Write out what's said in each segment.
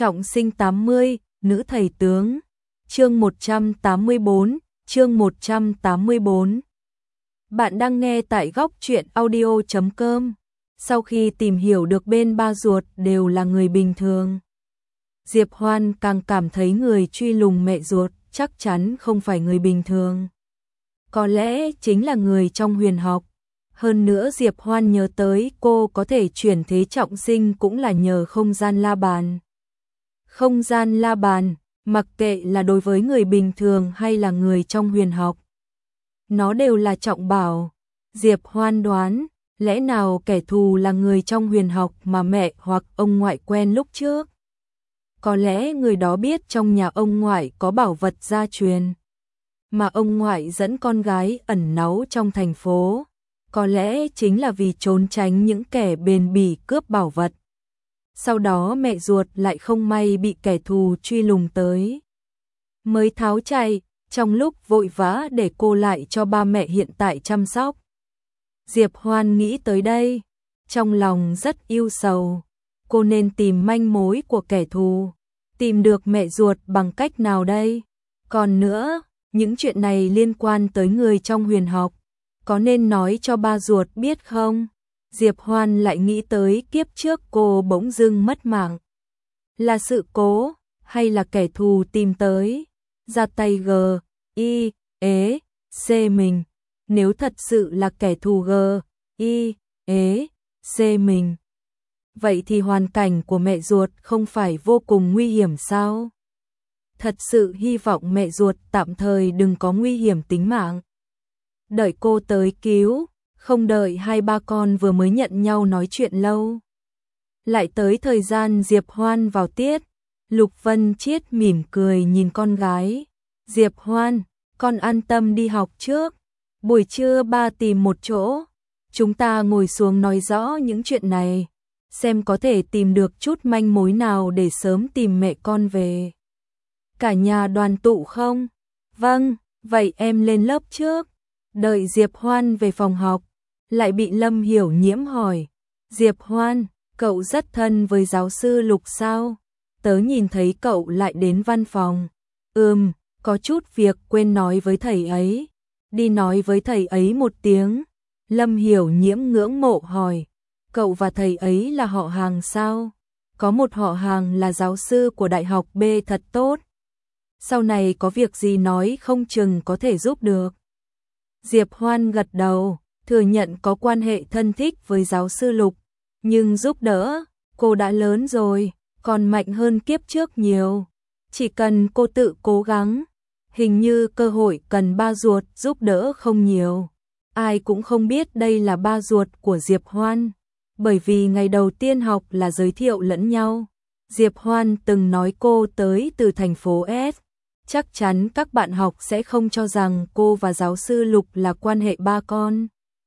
Trọng sinh 80, nữ thầy tướng. Chương 184, chương 184. Bạn đang nghe tại góc truyện audio.com. Sau khi tìm hiểu được bên ba ruột đều là người bình thường, Diệp Hoan càng cảm thấy người truy lùng mẹ ruột chắc chắn không phải người bình thường. Có lẽ chính là người trong huyền học. Hơn nữa Diệp Hoan nhớ tới cô có thể chuyển thế trọng sinh cũng là nhờ không gian la bàn. Không gian la bàn, mặc kệ là đối với người bình thường hay là người trong huyền học, nó đều là trọng bảo. Diệp Hoan đoán, lẽ nào kẻ thù là người trong huyền học mà mẹ hoặc ông ngoại quen lúc trước? Có lẽ người đó biết trong nhà ông ngoại có bảo vật gia truyền, mà ông ngoại dẫn con gái ẩn náu trong thành phố. Có lẽ chính là vì trốn tránh những kẻ bền bỉ cướp bảo vật. Sau đó mẹ ruột lại không may bị kẻ thù truy lùng tới, mới tháo chạy, trong lúc vội vã để cô lại cho ba mẹ hiện tại chăm sóc. Diệp Hoan nghĩ tới đây, trong lòng rất ưu sầu. Cô nên tìm manh mối của kẻ thù, tìm được mẹ ruột bằng cách nào đây? Còn nữa, những chuyện này liên quan tới người trong huyền học, có nên nói cho ba ruột biết không? Diệp Hoan lại nghĩ tới kiếp trước cô bỗng dưng mất mạng. Là sự cố, hay là kẻ thù tìm tới, ra tay C mình. Nếu thật sự là kẻ thù C mình, vậy thì hoàn cảnh của mẹ ruột không phải vô cùng nguy hiểm sao? Thật sự hy vọng mẹ ruột tạm thời đừng có nguy hiểm tính mạng. Đợi cô tới cứu, không đợi hai ba con vừa mới nhận nhau nói chuyện lâu. Lại tới thời gian Diệp Hoan vào tiết, Lục Vân Chiết mỉm cười nhìn con gái. Diệp Hoan, con an tâm đi học trước. Buổi trưa ba tìm một chỗ, chúng ta ngồi xuống nói rõ những chuyện này, xem có thể tìm được chút manh mối nào để sớm tìm mẹ con về. Cả nhà đoàn tụ không? Vâng, vậy em lên lớp trước. Đợi Diệp Hoan về phòng học, lại bị Lâm Hiểu Nhiễm hỏi. Diệp Hoan, cậu rất thân với giáo sư Lục sao? Tớ nhìn thấy cậu lại đến văn phòng. Có chút việc quên nói với thầy ấy. Đi nói với thầy ấy một tiếng. Lâm Hiểu Nhiễm ngưỡng mộ hỏi. Cậu và thầy ấy là họ hàng sao? Có một họ hàng là giáo sư của đại học B thật tốt. Sau này có việc gì nói không chừng có thể giúp được. Diệp Hoan gật đầu, thừa nhận có quan hệ thân thích với giáo sư Lục, nhưng giúp đỡ, cô đã lớn rồi, còn mạnh hơn kiếp trước nhiều. Chỉ cần cô tự cố gắng, hình như cơ hội cần ba ruột giúp đỡ không nhiều. Ai cũng không biết đây là ba ruột của Diệp Hoan, bởi vì ngày đầu tiên học là giới thiệu lẫn nhau. Diệp Hoan từng nói cô tới từ thành phố S. Chắc chắn các bạn học sẽ không cho rằng cô và giáo sư Lục là quan hệ ba con.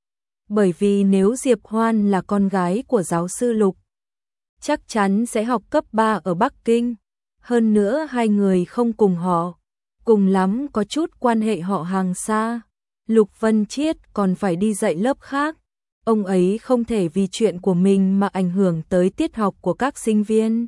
Bởi vì nếu Diệp Hoan là con gái của giáo sư Lục, chắc chắn sẽ học cấp 3 ở Bắc Kinh. Hơn nữa hai người không cùng họ, cùng lắm có chút quan hệ họ hàng xa. Lục Vân Chiết còn phải đi dạy lớp khác. Ông ấy không thể vì chuyện của mình mà ảnh hưởng tới tiết học của các sinh viên.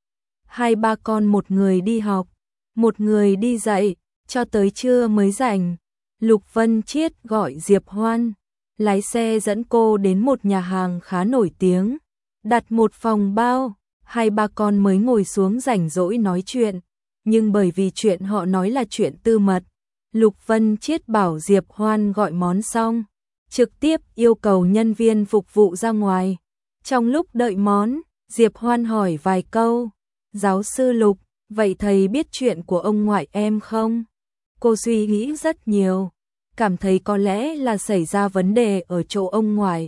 Hai ba con một người đi học, một người đi dạy, cho tới trưa mới rảnh. Lục Vân Chiết gọi Diệp Hoan, lái xe dẫn cô đến một nhà hàng khá nổi tiếng, đặt một phòng bao, hai ba con mới ngồi xuống rảnh rỗi nói chuyện. Nhưng bởi vì chuyện họ nói là chuyện tư mật, Lục Vân Chiết bảo Diệp Hoan gọi món xong, trực tiếp yêu cầu nhân viên phục vụ ra ngoài. Trong lúc đợi món, Diệp Hoan hỏi vài câu. Giáo sư Lục, vậy thầy biết chuyện của ông ngoại em không? Cô suy nghĩ rất nhiều, cảm thấy có lẽ là xảy ra vấn đề ở chỗ ông ngoại,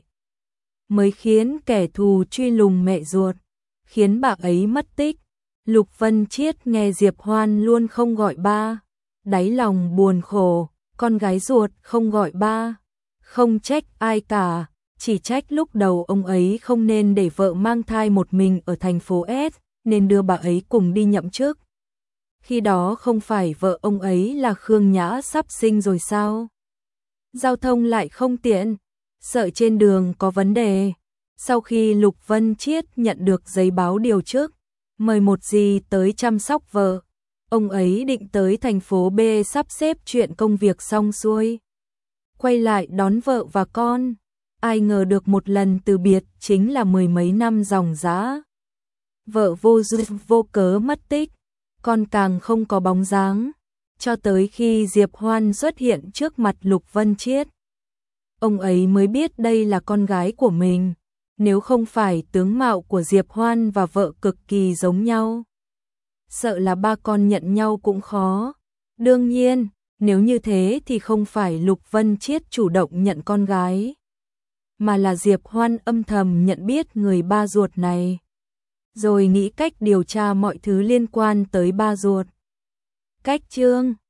mới khiến kẻ thù truy lùng mẹ ruột, khiến bà ấy mất tích. Lục Vân Chiết nghe Diệp Hoan luôn không gọi ba, đáy lòng buồn khổ, con gái ruột không gọi ba, không trách ai cả, chỉ trách lúc đầu ông ấy không nên để vợ mang thai một mình ở thành phố S, nên đưa bà ấy cùng đi nhậm chức. Khi đó không phải vợ ông ấy là Khương Nhã sắp sinh rồi sao? Giao thông lại không tiện, sợ trên đường có vấn đề. Sau khi Lục Vân Chiết nhận được giấy báo điều chức, mời một dì tới chăm sóc vợ. Ông ấy định tới thành phố B sắp xếp chuyện công việc xong xuôi, quay lại đón vợ và con. Ai ngờ được một lần từ biệt chính là mười mấy năm dòng dã. Vợ vô duyên vô cớ mất tích, con càng không có bóng dáng, cho tới khi Diệp Hoan xuất hiện trước mặt Lục Vân Chiết. Ông ấy mới biết đây là con gái của mình, nếu không phải tướng mạo của Diệp Hoan và vợ cực kỳ giống nhau, sợ là ba con nhận nhau cũng khó. Đương nhiên, nếu như thế thì không phải Lục Vân Chiết chủ động nhận con gái, mà là Diệp Hoan âm thầm nhận biết người ba ruột này, rồi nghĩ cách điều tra mọi thứ liên quan tới ba ruột. Cách chương